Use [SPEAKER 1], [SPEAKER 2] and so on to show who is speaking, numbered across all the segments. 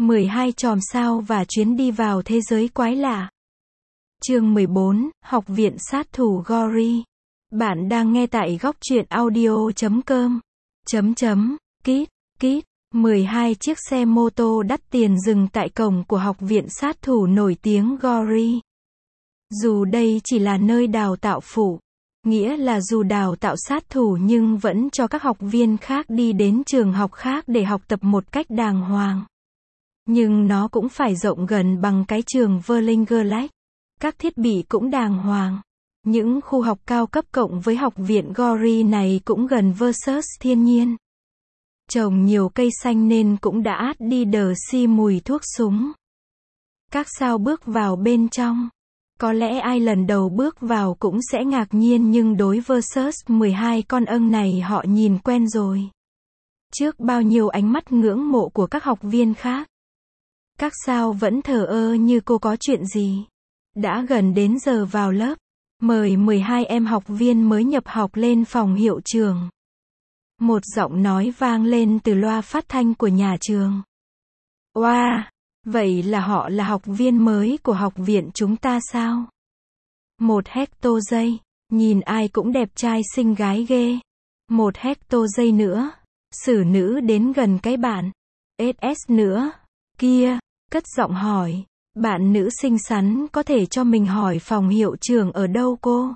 [SPEAKER 1] 12 chòm sao và chuyến đi vào thế giới quái lạ. Chương 14, Học viện sát thủ Gory. Bạn đang nghe tại góc truyện audio.com. Kít. 12 chiếc xe mô tô đắt tiền dừng tại cổng của học viện sát thủ nổi tiếng Gory. Dù đây chỉ là nơi đào tạo phụ, nghĩa là dù đào tạo sát thủ nhưng vẫn cho các học viên khác đi đến trường học khác để học tập một cách đàng hoàng. Nhưng nó cũng phải rộng gần bằng cái trường Verlingerlach. Các thiết bị cũng đàng hoàng. Những khu học cao cấp cộng với học viện Gory này cũng gần versus thiên nhiên. Trồng nhiều cây xanh nên cũng đã át đi đờ si mùi thuốc súng. Các sao bước vào bên trong. Có lẽ ai lần đầu bước vào cũng sẽ ngạc nhiên nhưng đối versus 12 con ưng này họ nhìn quen rồi. Trước bao nhiêu ánh mắt ngưỡng mộ của các học viên khác. Các sao vẫn thờ ơ như cô có chuyện gì. Đã gần đến giờ vào lớp. Mời 12 em học viên mới nhập học lên phòng hiệu trưởng. Một giọng nói vang lên từ loa phát thanh của nhà trường. Wow, vậy là họ là học viên mới của học viện chúng ta sao? Một hecto giây, nhìn ai cũng đẹp trai xinh gái ghê. Một hecto giây nữa, xử nữ đến gần cái bạn. SS nữa, kia, cất giọng hỏi. Bạn nữ xinh xắn có thể cho mình hỏi phòng hiệu trưởng ở đâu cô?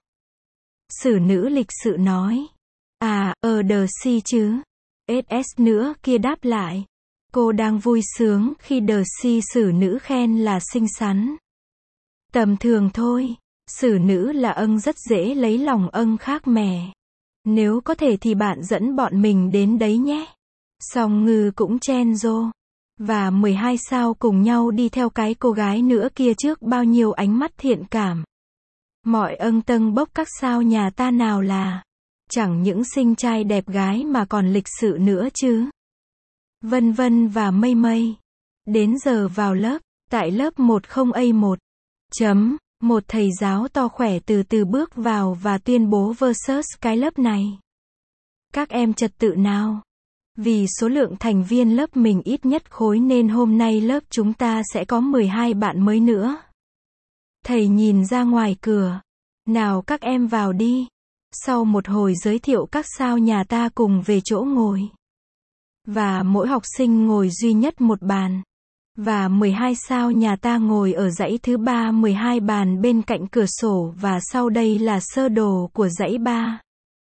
[SPEAKER 1] Xử nữ lịch sự nói. À, ở đờ si chứ. SS nữa kia đáp lại. Cô đang vui sướng khi đờ si xử nữ khen là xinh xắn. Tầm thường thôi. Xử nữ là ưng rất dễ lấy lòng ưng khác mẻ. Nếu có thể thì bạn dẫn bọn mình đến đấy nhé. Song ngư cũng chen rô. Và 12 sao cùng nhau đi theo cái cô gái nữa kia trước bao nhiêu ánh mắt thiện cảm. Mọi ưng tâng bốc các sao nhà ta nào là chẳng những xinh trai đẹp gái mà còn lịch sự nữa chứ. Vân vân và mây mây. Đến giờ vào lớp, tại lớp 10A1. Một thầy giáo to khỏe từ từ bước vào và tuyên bố versus cái lớp này. Các em trật tự nào. Vì số lượng thành viên lớp mình ít nhất khối nên hôm nay lớp chúng ta sẽ có 12 bạn mới nữa. Thầy nhìn ra ngoài cửa. Nào các em vào đi. Sau một hồi giới thiệu các sao nhà ta cùng về chỗ ngồi. Và mỗi học sinh ngồi duy nhất một bàn. Và 12 sao nhà ta ngồi ở dãy thứ 3 12 bàn bên cạnh cửa sổ và sau đây là sơ đồ của dãy 3.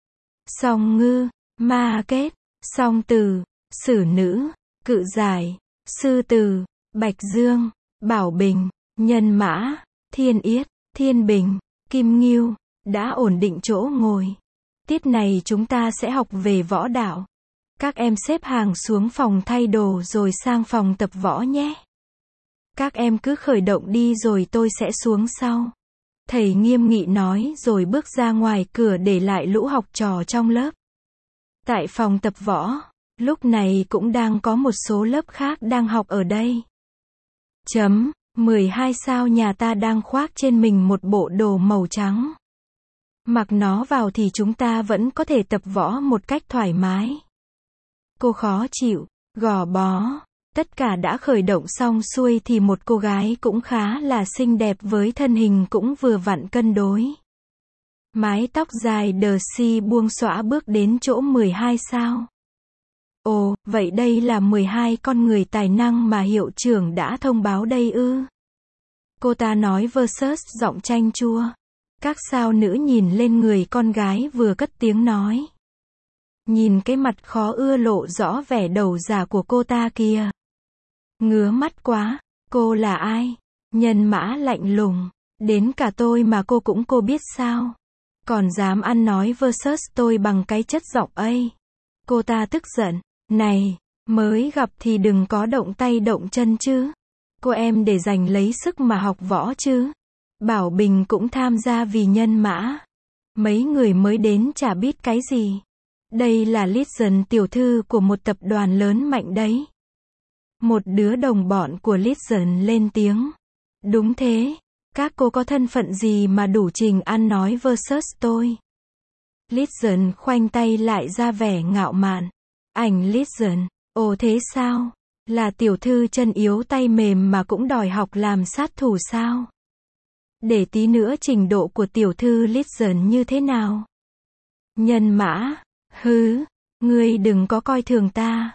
[SPEAKER 1] Song ngư, ma kết, song từ, xử nữ, cự giải, sư từ, bạch dương, bảo bình, nhân mã, thiên yết, thiên bình, kim ngưu, đã ổn định chỗ ngồi. Tiết này chúng ta sẽ học về võ đạo. Các em xếp hàng xuống phòng thay đồ rồi sang phòng tập võ nhé. Các em cứ khởi động đi rồi tôi sẽ xuống sau. Thầy nghiêm nghị nói rồi bước ra ngoài cửa để lại lũ học trò trong lớp. Tại phòng tập võ, lúc này cũng đang có một số lớp khác đang học ở đây. 12 sao nhà ta đang khoác trên mình một bộ đồ màu trắng. Mặc nó vào thì chúng ta vẫn có thể tập võ một cách thoải mái. Cô khó chịu, gò bó. Tất cả đã khởi động xong xuôi thì một cô gái cũng khá là xinh đẹp với thân hình cũng vừa vặn cân đối. Mái tóc dài đờ si buông xõa bước đến chỗ 12 sao. Ồ, vậy đây là 12 con người tài năng mà hiệu trưởng đã thông báo đây ư? Cô ta nói versus giọng chanh chua. Các sao nữ nhìn lên người con gái vừa cất tiếng nói. Nhìn cái mặt khó ưa lộ rõ vẻ đầu già của cô ta kìa. Ngứa mắt quá, cô là ai? Nhân mã lạnh lùng. Đến cả tôi mà cô biết sao? Còn dám ăn nói versus tôi bằng cái chất giọng ấy. Cô ta tức giận. Này, mới gặp thì đừng có động tay động chân chứ. Cô em để dành lấy sức mà học võ chứ. Bảo Bình cũng tham gia vì nhân mã. Mấy người mới đến chả biết cái gì. Đây là Legion tiểu thư của một tập đoàn lớn mạnh đấy. Một đứa đồng bọn của Legion lên tiếng. Đúng thế. Các cô có thân phận gì mà đủ trình ăn nói versus tôi? Legion khoanh tay lại ra vẻ ngạo mạn. Ảnh Legion. Ồ thế sao? Là tiểu thư chân yếu tay mềm mà cũng đòi học làm sát thủ sao? Để tí nữa trình độ của tiểu thư Listen như thế nào? Nhân mã, hứ, ngươi đừng có coi thường ta.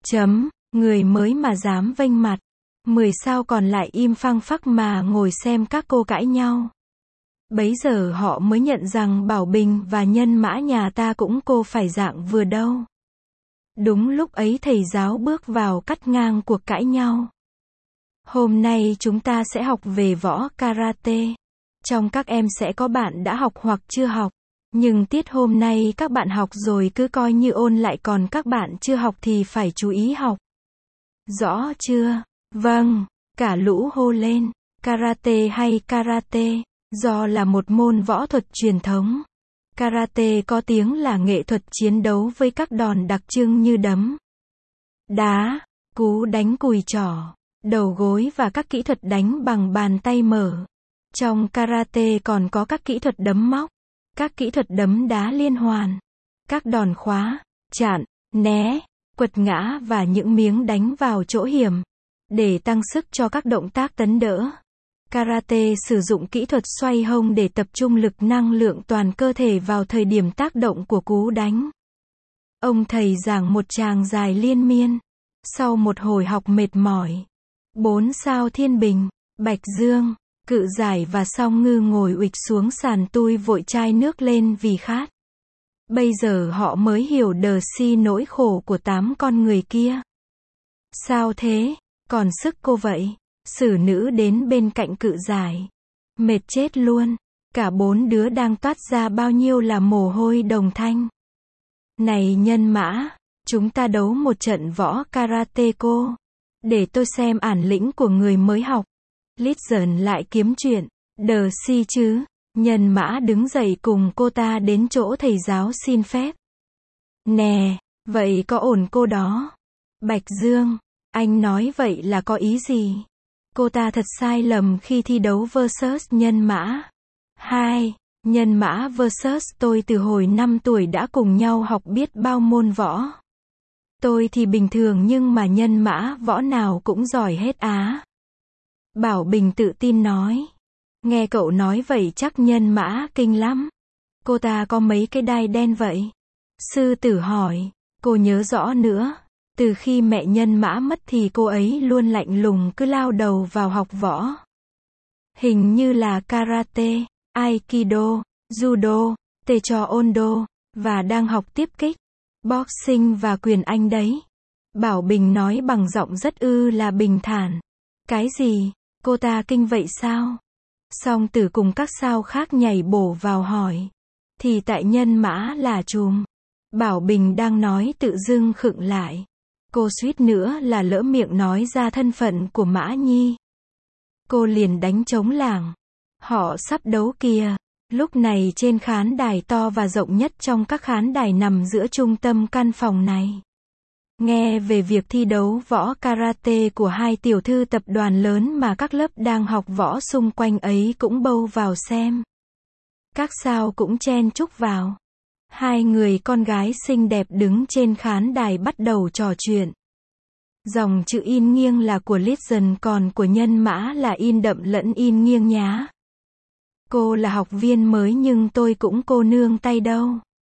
[SPEAKER 1] Người mới mà dám vênh mặt. 10 sao còn lại im phăng phắc mà ngồi xem các cô cãi nhau. Bấy giờ họ mới nhận rằng Bảo Bình và nhân mã nhà ta cũng cô phải dạng vừa đâu. Đúng lúc ấy thầy giáo bước vào cắt ngang cuộc cãi nhau. Hôm nay chúng ta sẽ học về võ karate. Trong các em sẽ có bạn đã học hoặc chưa học. Nhưng tiết hôm nay các bạn học rồi cứ coi như ôn lại, còn các bạn chưa học thì phải chú ý học. Rõ chưa? Vâng, cả lũ hô lên. Karate hay karate, do là một môn võ thuật truyền thống. Karate có tiếng là nghệ thuật chiến đấu với các đòn đặc trưng như đấm, đá, cú đánh cùi chỏ, đầu gối và các kỹ thuật đánh bằng bàn tay mở. Trong karate còn có các kỹ thuật đấm móc, các kỹ thuật đấm đá liên hoàn, các đòn khóa, chặn, né, quật ngã và những miếng đánh vào chỗ hiểm, để tăng sức cho các động tác tấn đỡ. Karate sử dụng kỹ thuật xoay hông để tập trung lực năng lượng toàn cơ thể vào thời điểm tác động của cú đánh. Ông thầy giảng một tràng dài liên miên. Sau một hồi học mệt mỏi, 4 sao Thiên Bình, Bạch Dương, Cự Giải và Song Ngư ngồi uịch xuống sàn tui vội chai nước lên vì khát. Bây giờ họ mới hiểu si nỗi khổ của 8 con người kia. Sao thế? Còn sức cô vậy? Sử nữ đến bên cạnh Cự Giải. Mệt chết luôn. Cả 4 đứa đang toát ra bao nhiêu là mồ hôi đồng thanh. Này nhân mã, chúng ta đấu một trận võ karate cô. Để tôi xem bản lĩnh của người mới học. Listen lại kiếm chuyện. Si chứ. Nhân mã đứng dậy cùng cô ta đến chỗ thầy giáo xin phép. Nè, vậy có ổn cô đó? Bạch Dương, anh nói vậy là có ý gì? Cô ta thật sai lầm khi thi đấu versus nhân mã. Nhân mã versus tôi từ hồi 5 tuổi đã cùng nhau học biết bao môn võ. Tôi thì bình thường nhưng mà nhân mã võ nào cũng giỏi hết á. Bảo Bình tự tin nói. Nghe cậu nói vậy chắc nhân mã kinh lắm. Cô ta có mấy cái đai đen vậy? Sư tử hỏi. Cô nhớ rõ nữa. Từ khi mẹ nhân mã mất thì cô ấy luôn lạnh lùng cứ lao đầu vào học võ. Hình như là karate, aikido, judo, taekwondo, và đang học tiếp kích, boxing và quyền Anh đấy. Bảo Bình nói bằng giọng rất là bình thản. Cái gì? Cô ta kinh vậy sao? Song Tử cùng các sao khác nhảy bổ vào hỏi. Thì tại nhân mã là trùm. Bảo Bình đang nói tự dưng khựng lại. Cô suýt nữa là lỡ miệng nói ra thân phận của Mã Nhi. Cô liền đánh trống lảng. Họ sắp đấu kìa. Lúc này trên khán đài to và rộng nhất trong các khán đài nằm giữa trung tâm căn phòng này. Nghe về việc thi đấu võ karate của 2 tiểu thư tập đoàn lớn mà các lớp đang học võ xung quanh ấy cũng bâu vào xem. Các sao cũng chen chúc vào. 2 người con gái xinh đẹp đứng trên khán đài bắt đầu trò chuyện. Dòng chữ in nghiêng là của Listen, còn của nhân mã là in đậm lẫn in nghiêng nhá. Cô là học viên mới nhưng tôi cũng cô nương tay đâu.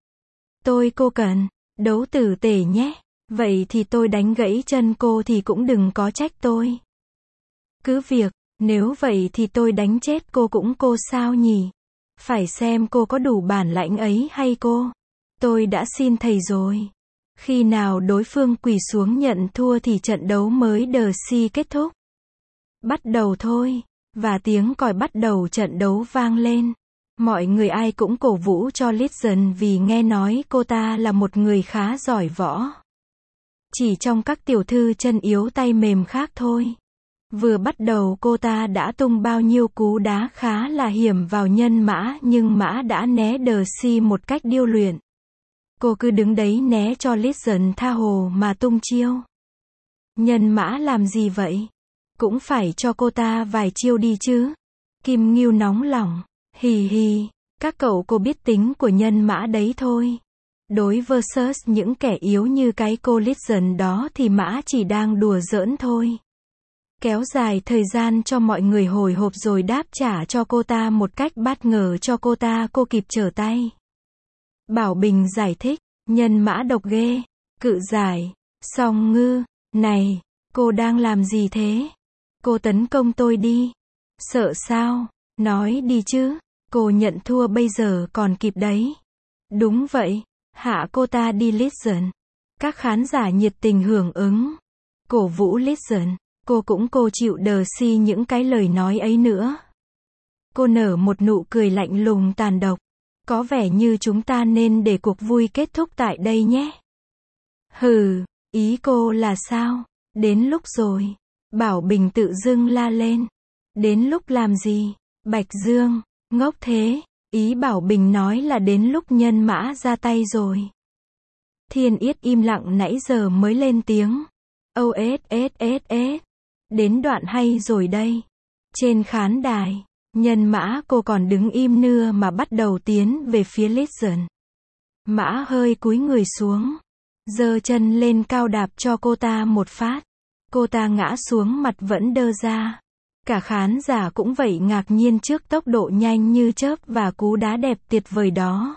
[SPEAKER 1] Cô cần đấu tử tể nhé. Vậy thì tôi đánh gãy chân cô thì cũng đừng có trách tôi. Cứ việc, nếu vậy thì tôi đánh chết cô cũng cô sao nhỉ? Phải xem cô có đủ bản lãnh ấy hay cô. Tôi đã xin thầy rồi. Khi nào đối phương quỳ xuống nhận thua thì trận đấu mới si kết thúc. Bắt đầu thôi. Và tiếng còi bắt đầu trận đấu vang lên. Mọi người ai cũng cổ vũ cho Listen vì nghe nói cô ta là một người khá giỏi võ. Chỉ trong các tiểu thư chân yếu tay mềm khác thôi. Vừa bắt đầu cô ta đã tung bao nhiêu cú đá khá là hiểm vào nhân mã nhưng mã đã né si một cách điêu luyện. Cô cứ đứng đấy né cho Listen tha hồ mà tung chiêu. Nhân mã làm gì vậy? Cũng phải cho cô ta vài chiêu đi chứ. Kim Ngưu nóng lòng. Hì hì, các cậu cô biết tính của nhân mã đấy thôi. Đối versus những kẻ yếu như cái cô Legion đó thì Mã chỉ đang đùa giỡn thôi. Kéo dài thời gian cho mọi người hồi hộp rồi đáp trả cho cô ta một cách bất ngờ cho cô kịp trở tay. Bảo Bình giải thích, nhân mã độc ghê, cự giải, Song Ngư, này, cô đang làm gì thế? Cô tấn công tôi đi. Sợ sao? Nói đi chứ, cô nhận thua bây giờ còn kịp đấy. Đúng vậy, hạ cô ta đi Legion. Các khán giả nhiệt tình hưởng ứng. Cổ vũ Legion, cô chịu đờ si những cái lời nói ấy nữa. Cô nở một nụ cười lạnh lùng tàn độc. Có vẻ như chúng ta nên để cuộc vui kết thúc tại đây nhé. Hừ, ý cô là sao? Đến lúc rồi. Bảo Bình tự dưng la lên. Đến lúc làm gì? Bạch Dương, ngốc thế. Ý Bảo Bình nói là đến lúc nhân mã ra tay rồi. Thiên Yết im lặng nãy giờ mới lên tiếng. OSSSS. Đến đoạn hay rồi đây. Trên khán đài, nhân mã cô còn đứng im nưa mà bắt đầu tiến về phía Legion. Mã hơi cúi người xuống, giơ chân lên cao đạp cho cô ta một phát. Cô ta ngã xuống mặt vẫn đơ ra. Cả khán giả cũng vậy, ngạc nhiên trước tốc độ nhanh như chớp và cú đá đẹp tuyệt vời đó.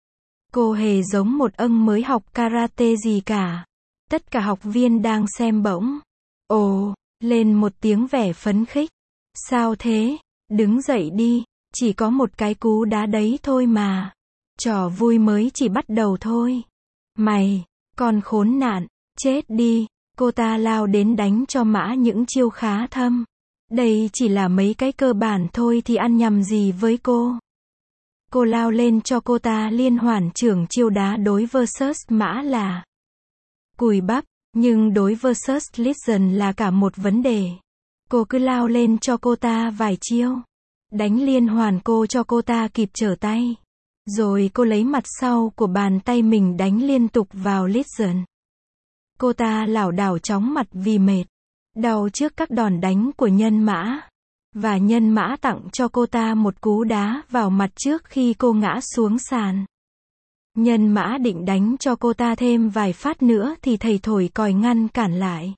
[SPEAKER 1] Cô hề giống một âng mới học karate gì cả. Tất cả học viên đang xem bỗng ồ lên một tiếng vẻ phấn khích. Sao thế? Đứng dậy đi, chỉ có một cái cú đá đấy thôi mà. Trò vui mới chỉ bắt đầu thôi. Mày, con khốn nạn, chết đi. Cô ta lao đến đánh cho Mã những chiêu khá thâm. Đây chỉ là mấy cái cơ bản thôi thì ăn nhầm gì với cô. Cô lao lên cho cô ta liên hoàn trưởng chiêu đá đối versus Mã là cùi bắp, nhưng đối versus Legion là cả một vấn đề. Cô cứ lao lên cho cô ta vài chiêu. Đánh liên hoàn cho cô ta kịp trở tay. Rồi cô lấy mặt sau của bàn tay mình đánh liên tục vào Legion. Cô ta lảo đảo chóng mặt vì mệt, đau trước các đòn đánh của nhân mã. Và nhân mã tặng cho cô ta một cú đá vào mặt trước khi cô ngã xuống sàn. Nhân mã định đánh cho cô ta thêm vài phát nữa thì thầy thổi còi ngăn cản lại.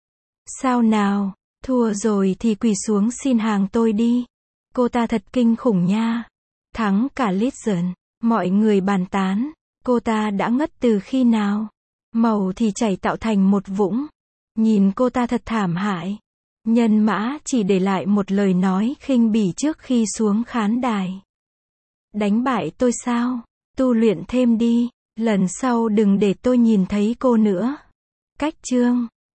[SPEAKER 1] Sao nào, thua rồi thì quỳ xuống xin hàng tôi đi. Cô ta thật kinh khủng nha. Thắng cả Legion. Mọi người bàn tán. Cô ta đã ngất từ khi nào? Màu thì chảy tạo thành một vũng. Nhìn cô ta thật thảm hại. Nhân mã chỉ để lại một lời nói khinh bỉ trước khi xuống khán đài. Đánh bại tôi sao? Tu luyện thêm đi. Lần sau đừng để tôi nhìn thấy cô nữa. Cách chương